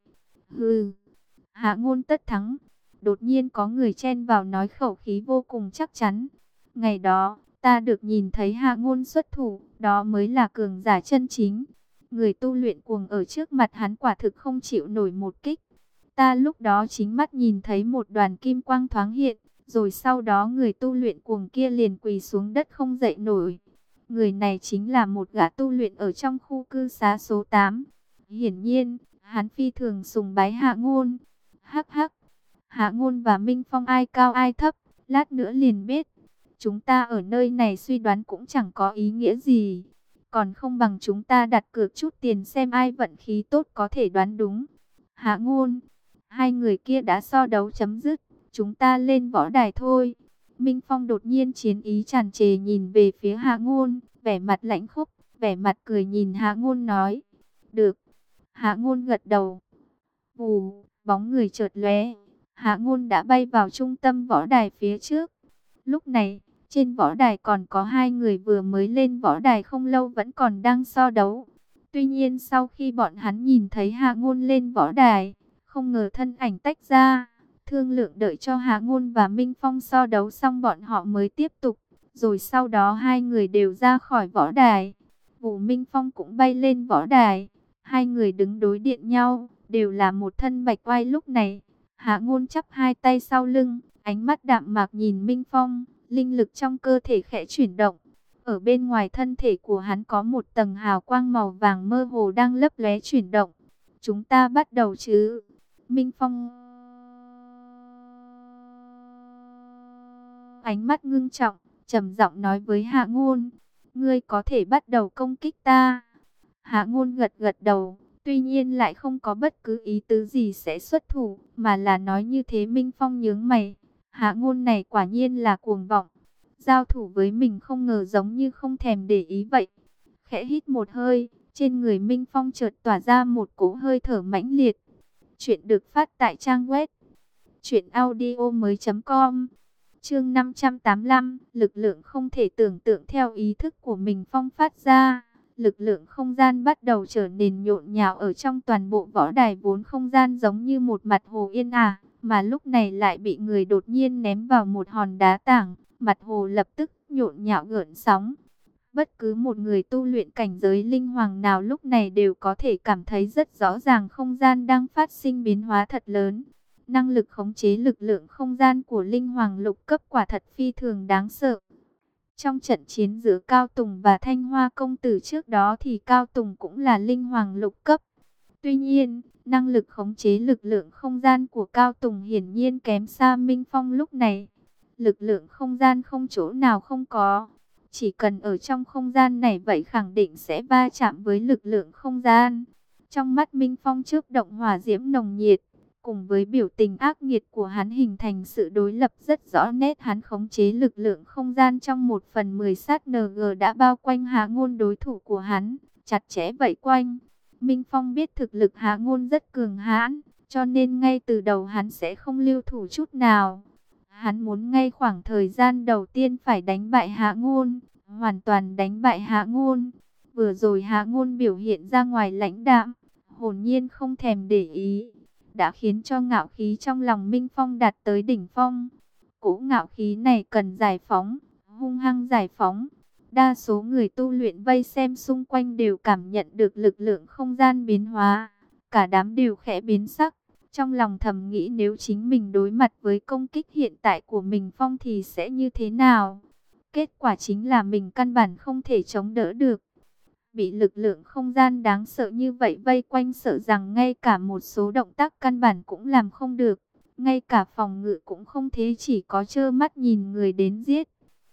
Hạ Ngôn tất thắng. Đột nhiên có người chen vào nói khẩu khí vô cùng chắc chắn. Ngày đó, ta được nhìn thấy Hạ Ngôn xuất thủ, đó mới là cường giả chân chính. Người tu luyện cuồng ở trước mặt hắn quả thực không chịu nổi một kích. Ta lúc đó chính mắt nhìn thấy một đoàn kim quang thoáng hiện, rồi sau đó người tu luyện cuồng kia liền quỳ xuống đất không dậy nổi. Người này chính là một gã tu luyện ở trong khu cư xá số 8. Hiển nhiên, hắn phi thường sùng bái Hạ Ngôn. Hắc hắc, Hạ Ngôn và Minh Phong ai cao ai thấp, lát nữa liền biết. Chúng ta ở nơi này suy đoán cũng chẳng có ý nghĩa gì. Còn không bằng chúng ta đặt cược chút tiền xem ai vận khí tốt có thể đoán đúng. Hạ Ngôn, hai người kia đã so đấu chấm dứt, chúng ta lên võ đài thôi. Minh Phong đột nhiên chiến ý tràn trề nhìn về phía Hạ Ngôn, vẻ mặt lãnh khốc, vẻ mặt cười nhìn Hạ Ngôn nói. Được. Hạ Ngôn gật đầu. Vù, bóng người chợt lóe, Hạ Ngôn đã bay vào trung tâm võ đài phía trước. Lúc này, trên võ đài còn có hai người vừa mới lên võ đài không lâu vẫn còn đang so đấu. Tuy nhiên sau khi bọn hắn nhìn thấy Hạ Ngôn lên võ đài, không ngờ thân ảnh tách ra, thương lượng đợi cho Hạ Ngôn và Minh Phong so đấu xong bọn họ mới tiếp tục. Rồi sau đó hai người đều ra khỏi võ đài. Vũ Minh Phong cũng bay lên võ đài. Hai người đứng đối diện nhau, đều là một thân bạch oai. Lúc này, Hạ Ngôn chắp hai tay sau lưng, ánh mắt đạm mạc nhìn Minh Phong, linh lực trong cơ thể khẽ chuyển động. Ở bên ngoài thân thể của hắn có một tầng hào quang màu vàng mơ hồ đang lấp lóe chuyển động. Chúng ta bắt đầu chứ? Minh Phong ánh mắt ngưng trọng, trầm giọng nói với Hạ Ngôn, ngươi có thể bắt đầu công kích ta. Hạ Ngôn gật gật đầu, tuy nhiên lại không có bất cứ ý tứ gì sẽ xuất thủ, mà là nói như thế. Minh Phong nhướng mày, Hạ Ngôn này quả nhiên là cuồng vọng, giao thủ với mình không ngờ giống như không thèm để ý vậy. Khẽ hít một hơi, trên người Minh Phong chợt tỏa ra một cỗ hơi thở mãnh liệt. Chuyện được phát tại trang web truyệnaudiomoi.com. Chương 585, lực lượng không thể tưởng tượng theo ý thức của mình Phong phát ra. Lực lượng không gian bắt đầu trở nên nhộn nhạo ở trong toàn bộ võ đài, vốn không gian giống như một mặt hồ yên ả, mà lúc này lại bị người đột nhiên ném vào một hòn đá tảng, mặt hồ lập tức nhộn nhạo gợn sóng. Bất cứ một người tu luyện cảnh giới linh hoàng nào lúc này đều có thể cảm thấy rất rõ ràng không gian đang phát sinh biến hóa thật lớn. Năng lực khống chế lực lượng không gian của linh hoàng lục cấp quả thật phi thường đáng sợ. Trong trận chiến giữa Cao Tùng và Thanh Hoa công tử trước đó thì Cao Tùng cũng là linh hoàng lục cấp. Tuy nhiên, năng lực khống chế lực lượng không gian của Cao Tùng hiển nhiên kém xa Minh Phong lúc này. Lực lượng không gian không chỗ nào không có. Chỉ cần ở trong không gian này vậy khẳng định sẽ va chạm với lực lượng không gian. Trong mắt Minh Phong chớp động hỏa diễm nồng nhiệt, cùng với biểu tình ác nghiệt của hắn hình thành sự đối lập rất rõ nét. Hắn khống chế lực lượng không gian trong 1/10 sát NG đã bao quanh Hạ Ngôn đối thủ của hắn, chặt chẽ vây quanh. Minh Phong biết thực lực Hạ Ngôn rất cường hãn, cho nên ngay từ đầu hắn sẽ không lưu thủ chút nào. Hắn muốn ngay khoảng thời gian đầu tiên phải đánh bại Hạ Ngôn, hoàn toàn đánh bại Hạ Ngôn. Vừa rồi Hạ Ngôn biểu hiện ra ngoài lãnh đạm, hồn nhiên không thèm để ý, đã khiến cho ngạo khí trong lòng Minh Phong đạt tới đỉnh phong. Cỗ ngạo khí này cần giải phóng, hung hăng giải phóng. Đa số người tu luyện vây xem xung quanh đều cảm nhận được lực lượng không gian biến hóa, cả đám đều khẽ biến sắc. Trong lòng thầm nghĩ nếu chính mình đối mặt với công kích hiện tại của mình Phong thì sẽ như thế nào? Kết quả chính là mình căn bản không thể chống đỡ được. Bị lực lượng không gian đáng sợ như vậy vây quanh, sợ rằng ngay cả một số động tác căn bản cũng làm không được. Ngay cả phòng ngự cũng không thế, chỉ có trơ mắt nhìn người đến giết.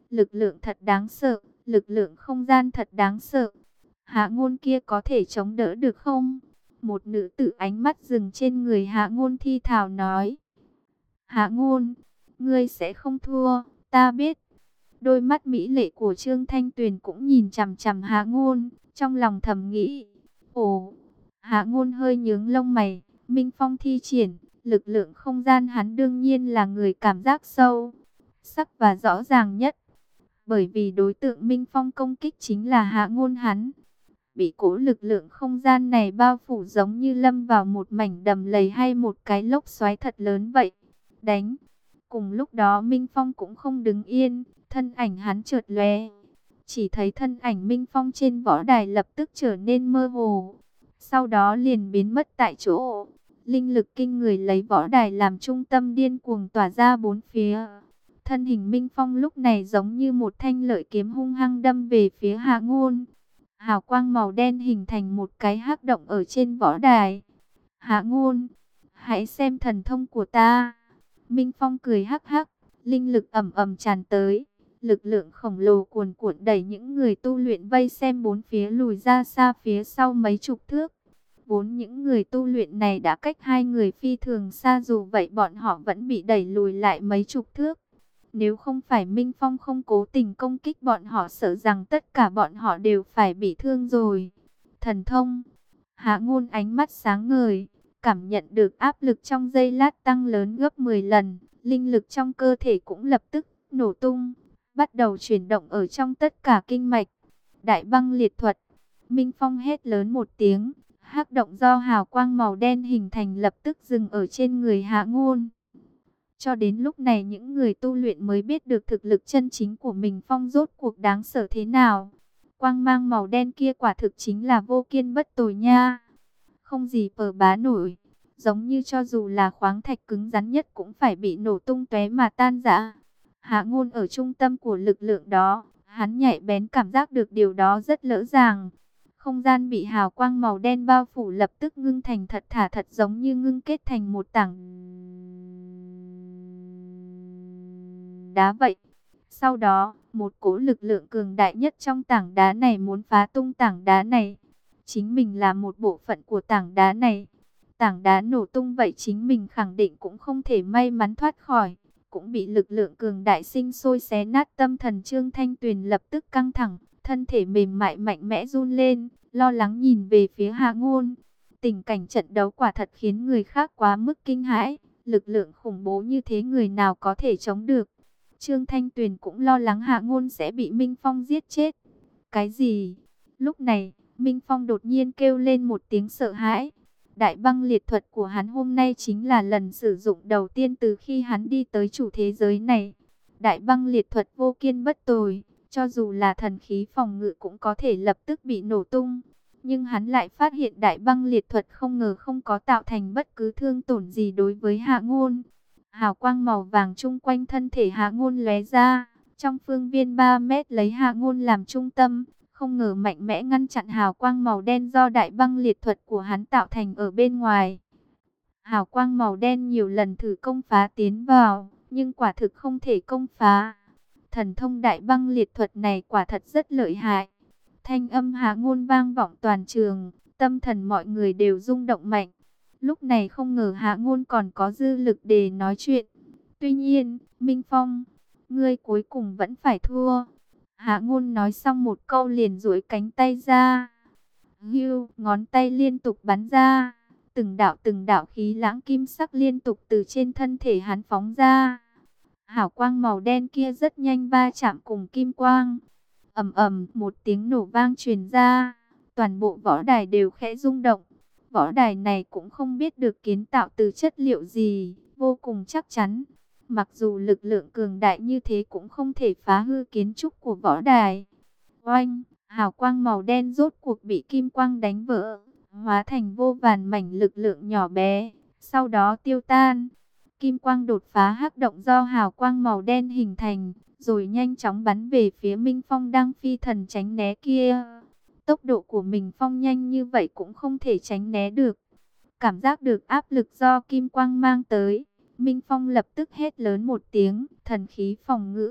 Lực lượng thật đáng sợ, lực lượng không gian thật đáng sợ. Hạ Ngôn kia có thể chống đỡ được không? Một nữ tử ánh mắt dừng trên người Hạ Ngôn thi thào nói. Hạ Ngôn, ngươi sẽ không thua, ta biết. Đôi mắt mỹ lệ của Trương Thanh Tuyền cũng nhìn chằm chằm Hạ Ngôn, trong lòng thầm nghĩ. Ồ, Hạ Ngôn hơi nhướng lông mày, Minh Phong thi triển, lực lượng không gian hắn đương nhiên là người cảm giác sâu, sắc và rõ ràng nhất. Bởi vì đối tượng Minh Phong công kích chính là Hạ Ngôn hắn. Bị cỗ lực lượng không gian này bao phủ giống như lâm vào một mảnh đầm lầy hay một cái lốc xoáy thật lớn vậy. Đánh. Cùng lúc đó Minh Phong cũng không đứng yên, thân ảnh hắn chợt lóe. Chỉ thấy thân ảnh Minh Phong trên võ đài lập tức trở nên mơ hồ. Sau đó liền biến mất tại chỗ. Linh lực kinh người lấy võ đài làm trung tâm điên cuồng tỏa ra bốn phía. Thân hình Minh Phong lúc này giống như một thanh lợi kiếm hung hăng đâm về phía Hạ Ngôn. Hào quang màu đen hình thành một cái hắc động ở trên võ đài. Hạ Ngôn, hãy xem thần thông của ta. Minh Phong cười hắc hắc, linh lực ầm ầm tràn tới. Lực lượng khổng lồ cuồn cuộn đẩy những người tu luyện vây xem bốn phía lùi ra xa phía sau mấy chục thước. Vốn những người tu luyện này đã cách hai người phi thường xa, dù vậy bọn họ vẫn bị đẩy lùi lại mấy chục thước. Nếu không phải Minh Phong không cố tình công kích bọn họ, sợ rằng tất cả bọn họ đều phải bị thương rồi. Thần thông. Hạ Ngôn ánh mắt sáng ngời, cảm nhận được áp lực trong giây lát tăng lớn gấp 10 lần. Linh lực trong cơ thể cũng lập tức nổ tung, bắt đầu chuyển động ở trong tất cả kinh mạch. Đại băng liệt thuật. Minh Phong hét lớn một tiếng, hắc động do hào quang màu đen hình thành lập tức dừng ở trên người Hạ Ngôn. Cho đến lúc này những người tu luyện mới biết được thực lực chân chính của mình Phong rốt cuộc đáng sợ thế nào. Quang mang màu đen kia quả thực chính là vô kiên bất tồi nha. Không gì phở bá nổi. Giống như cho dù là khoáng thạch cứng rắn nhất cũng phải bị nổ tung tóe mà tan rã. Hạ Ngôn ở trung tâm của lực lượng đó. Hắn nhạy bén cảm giác được điều đó rất rõ ràng. Không gian bị hào quang màu đen bao phủ lập tức ngưng thành thật thà, thật giống như ngưng kết thành một tảng đá vậy. Sau đó, một cỗ lực lượng cường đại nhất trong tảng đá này muốn phá tung tảng đá này. Chính mình là một bộ phận của tảng đá này. Tảng đá nổ tung vậy chính mình khẳng định cũng không thể may mắn thoát khỏi. Cũng bị lực lượng cường đại sinh sôi xé nát. Tâm thần Trương Thanh Tuyền lập tức căng thẳng, thân thể mềm mại mạnh mẽ run lên, lo lắng nhìn về phía Hạ Ngôn. Tình cảnh trận đấu quả thật khiến người khác quá mức kinh hãi. Lực lượng khủng bố như thế người nào có thể chống được. Trương Thanh Tuyền cũng lo lắng Hạ Ngôn sẽ bị Minh Phong giết chết. Cái gì? Lúc này, Minh Phong đột nhiên kêu lên một tiếng sợ hãi. Đại băng liệt thuật của hắn hôm nay chính là lần sử dụng đầu tiên từ khi hắn đi tới chủ thế giới này. Đại băng liệt thuật vô kiên bất tồi, cho dù là thần khí phòng ngự cũng có thể lập tức bị nổ tung. Nhưng hắn lại phát hiện đại băng liệt thuật không ngờ không có tạo thành bất cứ thương tổn gì đối với Hạ Ngôn. Hào quang màu vàng chung quanh thân thể Hạ Ngôn lóe ra, trong phương viên 3 mét lấy Hạ Ngôn làm trung tâm, không ngờ mạnh mẽ ngăn chặn hào quang màu đen do đại băng liệt thuật của hắn tạo thành ở bên ngoài. Hào quang màu đen nhiều lần thử công phá tiến vào, nhưng quả thực không thể công phá. Thần thông đại băng liệt thuật này quả thật rất lợi hại. Thanh âm Hạ Ngôn vang vọng toàn trường, tâm thần mọi người đều rung động mạnh. Lúc này không ngờ Hạ Ngôn còn có dư lực để nói chuyện. Tuy nhiên, Minh Phong, ngươi cuối cùng vẫn phải thua. Hạ Ngôn nói xong một câu liền duỗi cánh tay ra. Hưu, ngón tay liên tục bắn ra. Từng đạo khí lãng kim sắc liên tục từ trên thân thể hắn phóng ra. Hào quang màu đen kia rất nhanh va chạm cùng kim quang. Ầm ầm, một tiếng nổ vang truyền ra. Toàn bộ võ đài đều khẽ rung động. Võ đài này cũng không biết được kiến tạo từ chất liệu gì, vô cùng chắc chắn. Mặc dù lực lượng cường đại như thế cũng không thể phá hư kiến trúc của võ đài. Oanh, hào quang màu đen rốt cuộc bị kim quang đánh vỡ, hóa thành vô vàn mảnh lực lượng nhỏ bé, sau đó tiêu tan. Kim quang đột phá hắc động do hào quang màu đen hình thành, rồi nhanh chóng bắn về phía Minh Phong đang phi thần tránh né kia. Tốc độ của mình Phong nhanh như vậy cũng không thể tránh né được. Cảm giác được áp lực do kim quang mang tới, Minh Phong lập tức hét lớn một tiếng, thần khí phòng ngự.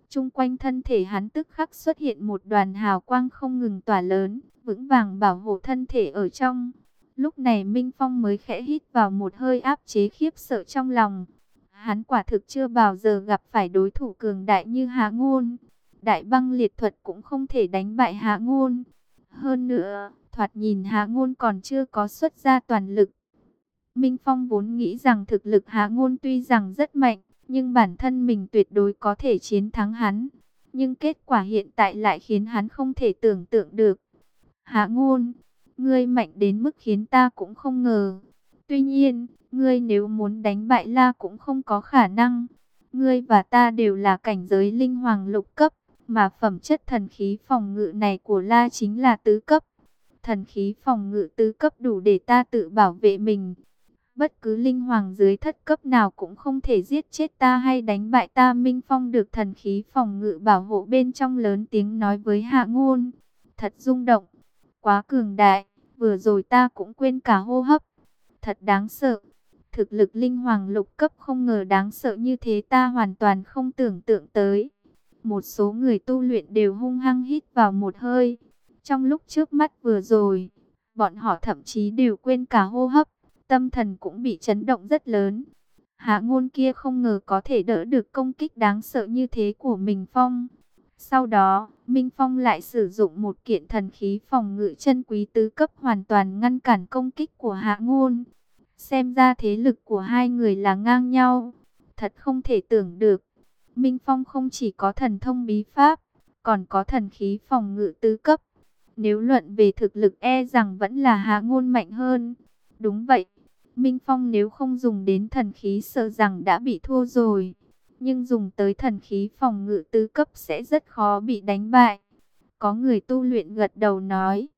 Chung quanh thân thể hắn tức khắc xuất hiện một đoàn hào quang không ngừng tỏa lớn, vững vàng bảo hộ thân thể ở trong. Lúc này Minh Phong mới khẽ hít vào một hơi, áp chế khiếp sợ trong lòng. Hắn quả thực chưa bao giờ gặp phải đối thủ cường đại như Hạ Ngôn. Đại băng liệt thuật cũng không thể đánh bại Hạ Ngôn. Hơn nữa, thoạt nhìn Hạ Ngôn còn chưa có xuất ra toàn lực. Minh Phong vốn nghĩ rằng thực lực Hạ Ngôn tuy rằng rất mạnh, nhưng bản thân mình tuyệt đối có thể chiến thắng hắn. Nhưng kết quả hiện tại lại khiến hắn không thể tưởng tượng được. Hạ Ngôn, ngươi mạnh đến mức khiến ta cũng không ngờ. Tuy nhiên, ngươi nếu muốn đánh bại La cũng không có khả năng. Ngươi và ta đều là cảnh giới linh hoàng lục cấp, mà phẩm chất thần khí phòng ngự này của La chính là tứ cấp. Thần khí phòng ngự tứ cấp đủ để ta tự bảo vệ mình. Bất cứ linh hoàng dưới thất cấp nào cũng không thể giết chết ta hay đánh bại ta. Minh Phong được thần khí phòng ngự bảo hộ bên trong lớn tiếng nói với Hạ Ngôn. Thật rung động, quá cường đại, vừa rồi ta cũng quên cả hô hấp. Thật đáng sợ, thực lực linh hoàng lục cấp không ngờ đáng sợ như thế, ta hoàn toàn không tưởng tượng tới. Một số người tu luyện đều hung hăng hít vào một hơi. Trong lúc trước mắt vừa rồi, bọn họ thậm chí đều quên cả hô hấp. Tâm thần cũng bị chấn động rất lớn. Hạ Ngôn kia không ngờ có thể đỡ được công kích đáng sợ như thế của Minh Phong. Sau đó, Minh Phong lại sử dụng một kiện thần khí phòng ngự chân quý tứ cấp hoàn toàn ngăn cản công kích của Hạ Ngôn. Xem ra thế lực của hai người là ngang nhau. Thật không thể tưởng được. Minh Phong không chỉ có thần thông bí pháp, còn có thần khí phòng ngự tứ cấp. Nếu luận về thực lực e rằng vẫn là Hạ Ngôn mạnh hơn. Đúng vậy. Minh Phong nếu không dùng đến thần khí sợ rằng đã bị thua rồi. Nhưng dùng tới thần khí phòng ngự tứ cấp sẽ rất khó bị đánh bại. Có người tu luyện gật đầu nói.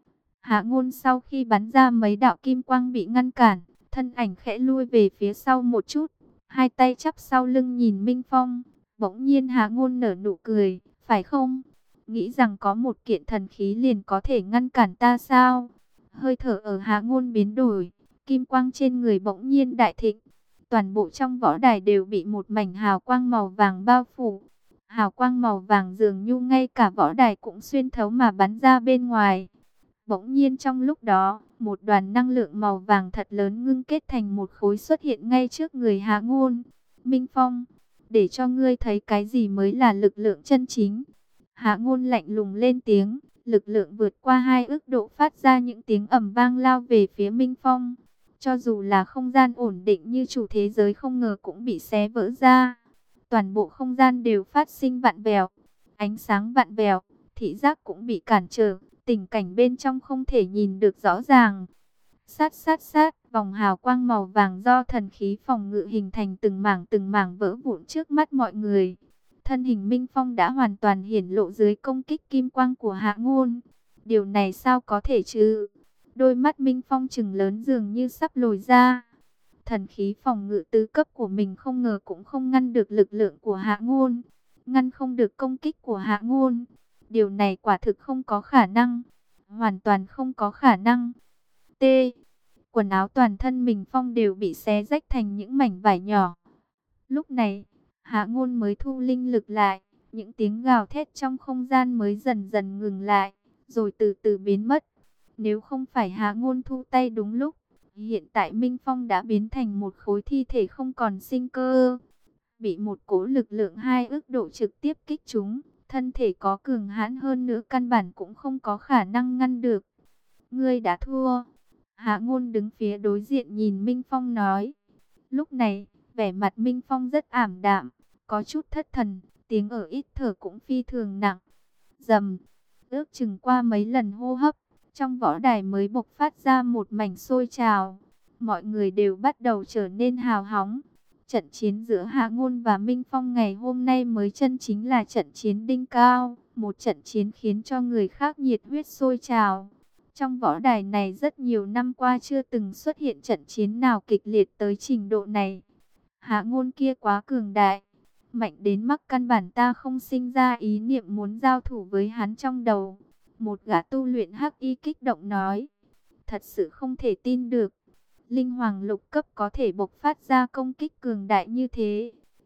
Hạ Ngôn sau khi bắn ra mấy đạo kim quang bị ngăn cản, thân ảnh khẽ lui về phía sau một chút. Hai tay chắp sau lưng nhìn Minh Phong. Bỗng nhiên Hạ Ngôn nở nụ cười. Phải không? Nghĩ rằng có một kiện thần khí liền có thể ngăn cản ta sao? Hơi thở ở Hạ Ngôn biến đổi. Kim quang trên người bỗng nhiên đại thịnh. Toàn bộ trong võ đài đều bị một mảnh hào quang màu vàng bao phủ. Hào quang màu vàng dường như ngay cả võ đài cũng xuyên thấu mà bắn ra bên ngoài. Bỗng nhiên trong lúc đó, một đoàn năng lượng màu vàng thật lớn ngưng kết thành một khối xuất hiện ngay trước người Hạ Ngôn. Minh Phong, để cho ngươi thấy cái gì mới là lực lượng chân chính. Hạ Ngôn lạnh lùng lên tiếng, lực lượng vượt qua 2 ức độ phát ra những tiếng ầm vang lao về phía Minh Phong. Cho dù là không gian ổn định như chủ thế giới không ngờ cũng bị xé vỡ ra. Toàn bộ không gian đều phát sinh vặn vẹo, ánh sáng vặn vẹo, thị giác cũng bị cản trở, tình cảnh bên trong không thể nhìn được rõ ràng. Sát sát sát, vòng hào quang màu vàng do thần khí phòng ngự hình thành từng mảng vỡ vụn trước mắt mọi người. Thân hình Minh Phong đã hoàn toàn hiển lộ dưới công kích kim quang của Hạ Ngôn. Điều này sao có thể chứ? Đôi mắt Minh Phong trừng lớn dường như sắp lồi ra. Thần khí phòng ngự tứ cấp của mình không ngờ cũng không ngăn được lực lượng của Hạ Ngôn. Ngăn không được công kích của Hạ Ngôn. Điều này quả thực không có khả năng. Hoàn toàn không có khả năng. T. Quần áo toàn thân Minh Phong đều bị xé rách thành những mảnh vải nhỏ. Lúc này, Hạ Ngôn mới thu linh lực lại. Những tiếng gào thét trong không gian mới dần dần ngừng lại. Rồi từ từ biến mất. Nếu không phải Hạ Ngôn thu tay đúng lúc, hiện tại Minh Phong đã biến thành một khối thi thể không còn sinh cơ. Bị một cỗ lực lượng 2 ức độ trực tiếp kích trúng, thân thể có cường hãn hơn nữa căn bản cũng không có khả năng ngăn được. Ngươi đã thua. Hạ Ngôn đứng phía đối diện nhìn Minh Phong nói. Lúc này, vẻ mặt Minh Phong rất ảm đạm, có chút thất thần, tiếng ở ít thở cũng phi thường nặng. Rầm, ước chừng qua mấy lần hô hấp, trong võ đài mới bộc phát ra một mảnh sôi trào. Mọi người đều bắt đầu trở nên hào hóng. Trận chiến giữa Hạ Ngôn và Minh Phong ngày hôm nay mới chân chính là trận chiến đỉnh cao. Một trận chiến khiến cho người khác nhiệt huyết sôi trào. Trong võ đài này rất nhiều năm qua chưa từng xuất hiện trận chiến nào kịch liệt tới trình độ này. Hạ Ngôn kia quá cường đại. Mạnh đến mức căn bản ta không sinh ra ý niệm muốn giao thủ với hắn trong đầu. Một gã tu luyện hắc y kích động nói. Thật sự không thể tin được. Linh hoàng lục cấp có thể bộc phát ra công kích cường đại như thế.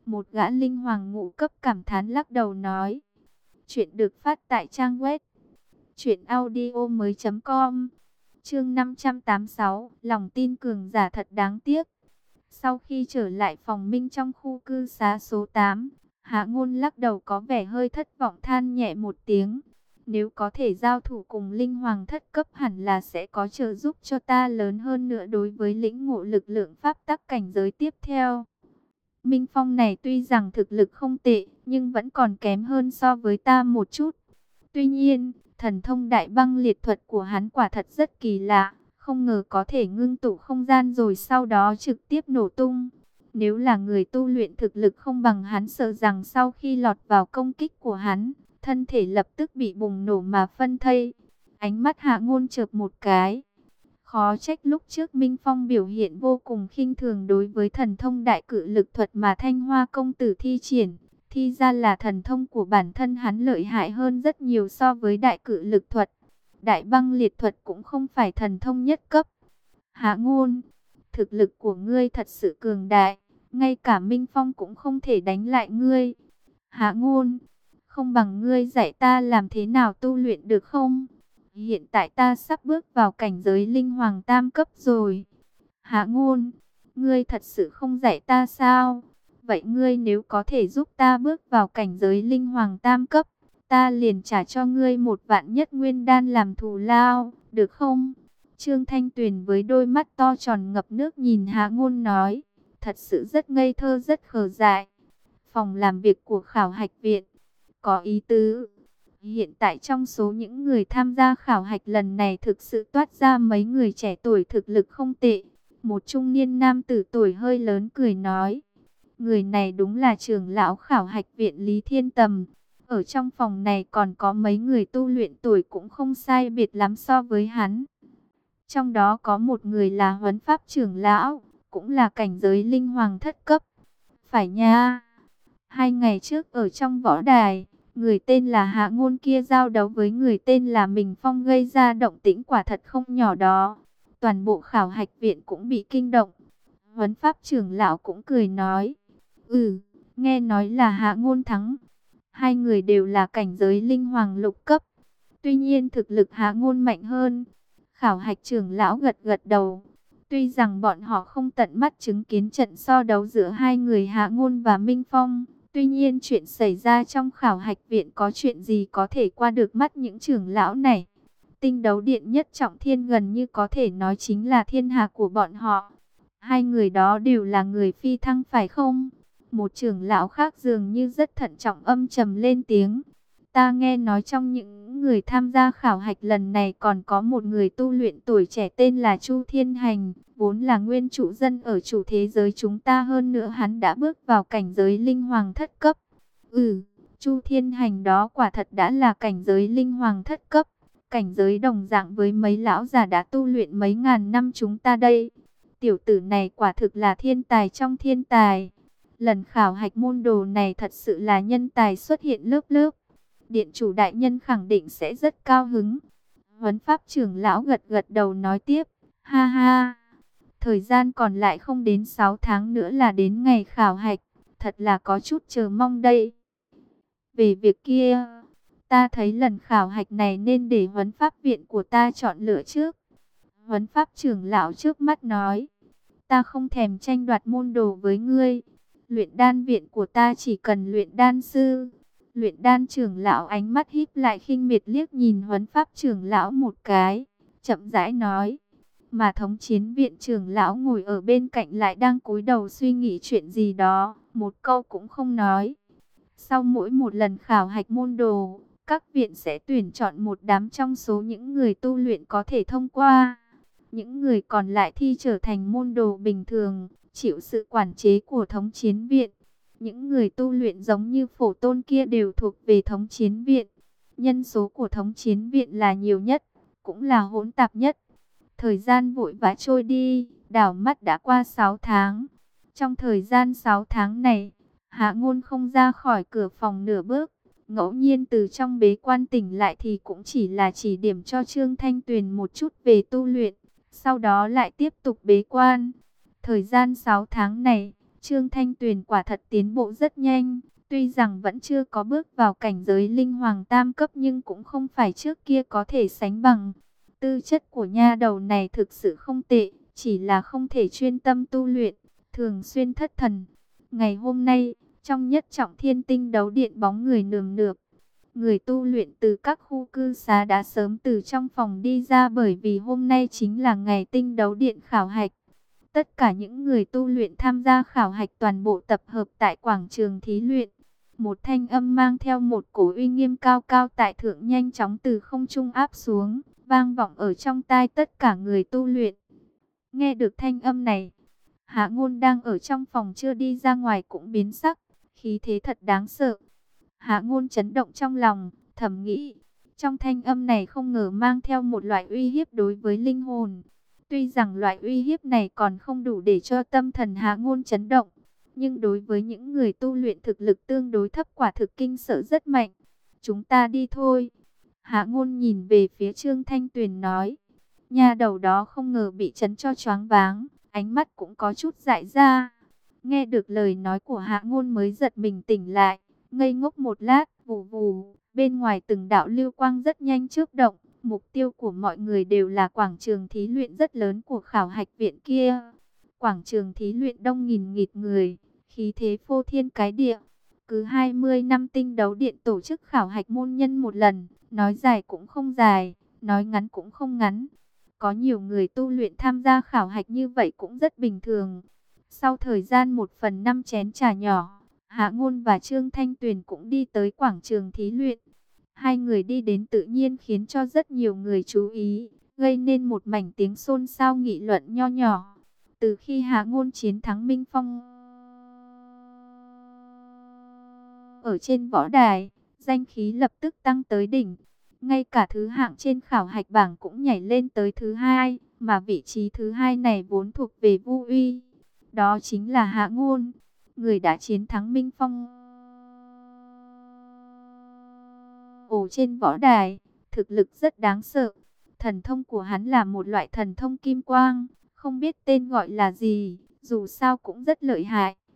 Một gã linh hoàng ngũ cấp cảm thán lắc đầu nói. Chuyện được phát tại trang web truyệnaudiomoi.com. Chương 586, lòng tin cường giả thật đáng tiếc. Sau khi trở lại phòng Minh trong khu cư xá số 8, Hạ Ngôn lắc đầu có vẻ hơi thất vọng, than nhẹ một tiếng. Nếu có thể giao thủ cùng linh hoàng thất cấp hẳn là sẽ có trợ giúp cho ta lớn hơn nữa đối với lĩnh ngộ lực lượng pháp tắc cảnh giới tiếp theo. Minh Phong này tuy rằng thực lực không tệ, nhưng vẫn còn kém hơn so với ta một chút. Tuy nhiên, thần thông đại băng liệt thuật của hắn quả thật rất kỳ lạ, không ngờ có thể ngưng tụ không gian rồi sau đó trực tiếp nổ tung. Nếu là người tu luyện thực lực không bằng hắn, sợ rằng sau khi lọt vào công kích của hắn, thân thể lập tức bị bùng nổ mà phân thây. Ánh mắt Hạ Ngôn chợp một cái. Khó trách lúc trước Minh Phong biểu hiện vô cùng khinh thường đối với thần thông đại cự lực thuật mà Thanh Hoa công tử thi triển. Thì ra là thần thông của bản thân hắn lợi hại hơn rất nhiều so với đại cự lực thuật. Đại băng liệt thuật cũng không phải thần thông nhất cấp. Hạ Ngôn, thực lực của ngươi thật sự cường đại, ngay cả Minh Phong cũng không thể đánh lại ngươi. Hạ Ngôn, không bằng ngươi dạy ta làm thế nào tu luyện được không? Hiện tại ta sắp bước vào cảnh giới linh hoàng tam cấp rồi. Hạ Ngôn, ngươi thật sự không dạy ta sao? Vậy ngươi nếu có thể giúp ta bước vào cảnh giới linh hoàng tam cấp, ta liền trả cho ngươi 1.000.000 nhất nguyên đan làm thù lao, được không? Trương Thanh Tuyền với đôi mắt to tròn ngập nước nhìn Hạ Ngôn nói, thật sự rất ngây thơ rất khờ dại. Phòng làm việc của khảo hạch viện, có ý tứ. Hiện tại trong số những người tham gia khảo hạch lần này thực sự toát ra mấy người trẻ tuổi thực lực không tệ. Một trung niên nam tử tuổi hơi lớn cười nói, người này đúng là trưởng lão khảo hạch viện Lý Thiên Tầm. Ở trong phòng này còn có mấy người tu luyện tuổi cũng không sai biệt lắm so với hắn. Trong đó có một người là Huấn Pháp trưởng lão, cũng là cảnh giới linh hoàng thất cấp. Phải nha. 2 ngày trước ở trong võ đài, người tên là Hạ Ngôn kia giao đấu với người tên là Mình Phong gây ra động tĩnh quả thật không nhỏ đó. Toàn bộ khảo hạch viện cũng bị kinh động. Huấn Pháp trưởng lão cũng cười nói, nghe nói là Hạ Ngôn thắng. Hai người đều là cảnh giới linh hoàng lục cấp. Tuy nhiên thực lực Hạ Ngôn mạnh hơn. Khảo hạch trưởng lão gật gật đầu. Tuy rằng bọn họ không tận mắt chứng kiến trận so đấu giữa hai người Hạ Ngôn và Minh Phong. Tuy nhiên chuyện xảy ra trong khảo hạch viện có chuyện gì có thể qua được mắt những trưởng lão này. Tinh đấu điện nhất trọng thiên gần như có thể nói chính là thiên hạ của bọn họ. Hai người đó đều là người phi thăng phải không? Một trưởng lão khác dường như rất thận trọng âm trầm lên tiếng. Ta nghe nói trong những người tham gia khảo hạch lần này còn có một người tu luyện tuổi trẻ tên là Chu Thiên Hành, vốn là nguyên chủ dân ở chủ thế giới chúng ta, hơn nữa hắn đã bước vào cảnh giới linh hoàng thất cấp. Chu Thiên Hành đó quả thật đã là cảnh giới linh hoàng thất cấp, cảnh giới đồng dạng với mấy lão già đã tu luyện mấy ngàn năm chúng ta đây. Tiểu tử này quả thực là thiên tài trong thiên tài. Lần khảo hạch môn đồ này thật sự là nhân tài xuất hiện lớp lớp. Điện chủ đại nhân khẳng định sẽ rất cao hứng. Huấn Pháp trưởng lão gật gật đầu nói tiếp, ha ha, thời gian còn lại không đến 6 tháng nữa là đến ngày khảo hạch, thật là có chút chờ mong đây. Về việc kia, ta thấy lần khảo hạch này nên để Huấn Pháp viện của ta chọn lựa trước. Huấn Pháp trưởng lão trước mắt nói, ta không thèm tranh đoạt môn đồ với ngươi. Luyện đan viện của ta chỉ cần luyện đan sư. Luyện đan trưởng lão ánh mắt híp lại khinh miệt liếc nhìn Huấn Pháp trưởng lão một cái, chậm rãi nói. Mà thống chiến viện trưởng lão ngồi ở bên cạnh lại đang cúi đầu suy nghĩ chuyện gì đó, một câu cũng không nói. Sau mỗi một lần khảo hạch môn đồ, các viện sẽ tuyển chọn một đám trong số những người tu luyện có thể thông qua. Những người còn lại thi trở thành môn đồ bình thường, chịu sự quản chế của thống chiến viện. Những người tu luyện giống như Phổ Tôn kia đều thuộc về thống chiến viện. Nhân số của thống chiến viện là nhiều nhất, cũng là hỗn tạp nhất. Thời gian vội vã trôi đi, đảo mắt đã qua 6 tháng. Trong thời gian 6 tháng này, Hạ Ngôn không ra khỏi cửa phòng nửa bước. Ngẫu nhiên từ trong bế quan tỉnh lại thì cũng chỉ là chỉ điểm cho Trương Thanh Tuyền một chút về tu luyện. Sau đó lại tiếp tục bế quan. Thời gian 6 tháng này, Trương Thanh Tuyền quả thật tiến bộ rất nhanh. Tuy rằng vẫn chưa có bước vào cảnh giới linh hoàng tam cấp nhưng cũng không phải trước kia có thể sánh bằng. Tư chất của nha đầu này thực sự không tệ, chỉ là không thể chuyên tâm tu luyện, thường xuyên thất thần. Ngày hôm nay, trong nhất trọng thiên tinh đấu điện bóng người nườm nượp. Người tu luyện từ các khu cư xá đã sớm từ trong phòng đi ra bởi vì hôm nay chính là ngày tinh đấu điện khảo hạch. Tất cả những người tu luyện tham gia khảo hạch toàn bộ tập hợp tại quảng trường thí luyện. Một thanh âm mang theo một cổ uy nghiêm cao cao tại thượng nhanh chóng từ không trung áp xuống, vang vọng ở trong tai tất cả người tu luyện. Nghe được thanh âm này, Hạ Ngôn đang ở trong phòng chưa đi ra ngoài cũng biến sắc, khí thế thật đáng sợ. Hạ Ngôn chấn động trong lòng, thầm nghĩ, trong thanh âm này không ngờ mang theo một loại uy hiếp đối với linh hồn. Tuy rằng loại uy hiếp này còn không đủ để cho tâm thần Hạ Ngôn chấn động, nhưng đối với những người tu luyện thực lực tương đối thấp quả thực kinh sợ rất mạnh. Chúng ta đi thôi. Hạ Ngôn nhìn về phía Trương Thanh Tuyền nói. Nha đầu đó không ngờ bị chấn cho choáng váng, ánh mắt cũng có chút dại ra. Nghe được lời nói của Hạ Ngôn mới giật mình tỉnh lại, ngây ngốc một lát, vù vù, bên ngoài từng đạo lưu quang rất nhanh chớp động. Mục tiêu của mọi người đều là quảng trường thí luyện rất lớn của khảo hạch viện kia. Quảng trường thí luyện đông nghìn nghịt người, khí thế phô thiên cái địa. Cứ 20 năm tinh đấu điện tổ chức khảo hạch môn nhân một lần, nói dài cũng không dài, nói ngắn cũng không ngắn. Có nhiều người tu luyện tham gia khảo hạch như vậy cũng rất bình thường. Sau thời gian 1/5 chén trà nhỏ, Hạ Ngôn và Trương Thanh Tuyền cũng đi tới quảng trường thí luyện. Hai người đi đến tự nhiên khiến cho rất nhiều người chú ý, gây nên một mảnh tiếng xôn xao nghị luận nho nhỏ. Từ khi Hạ Ngôn chiến thắng Minh Phong ở trên võ đài, danh khí lập tức tăng tới đỉnh. Ngay cả thứ hạng trên khảo hạch bảng cũng nhảy lên tới thứ 2, mà vị trí thứ 2 này vốn thuộc về Vu Uy. Đó chính là Hạ Ngôn, người đã chiến thắng Minh Phong ở trên võ đài, thực lực rất đáng sợ. Thần thông của hắn là một loại thần thông kim quang, không biết tên gọi là gì, dù sao cũng rất lợi hại.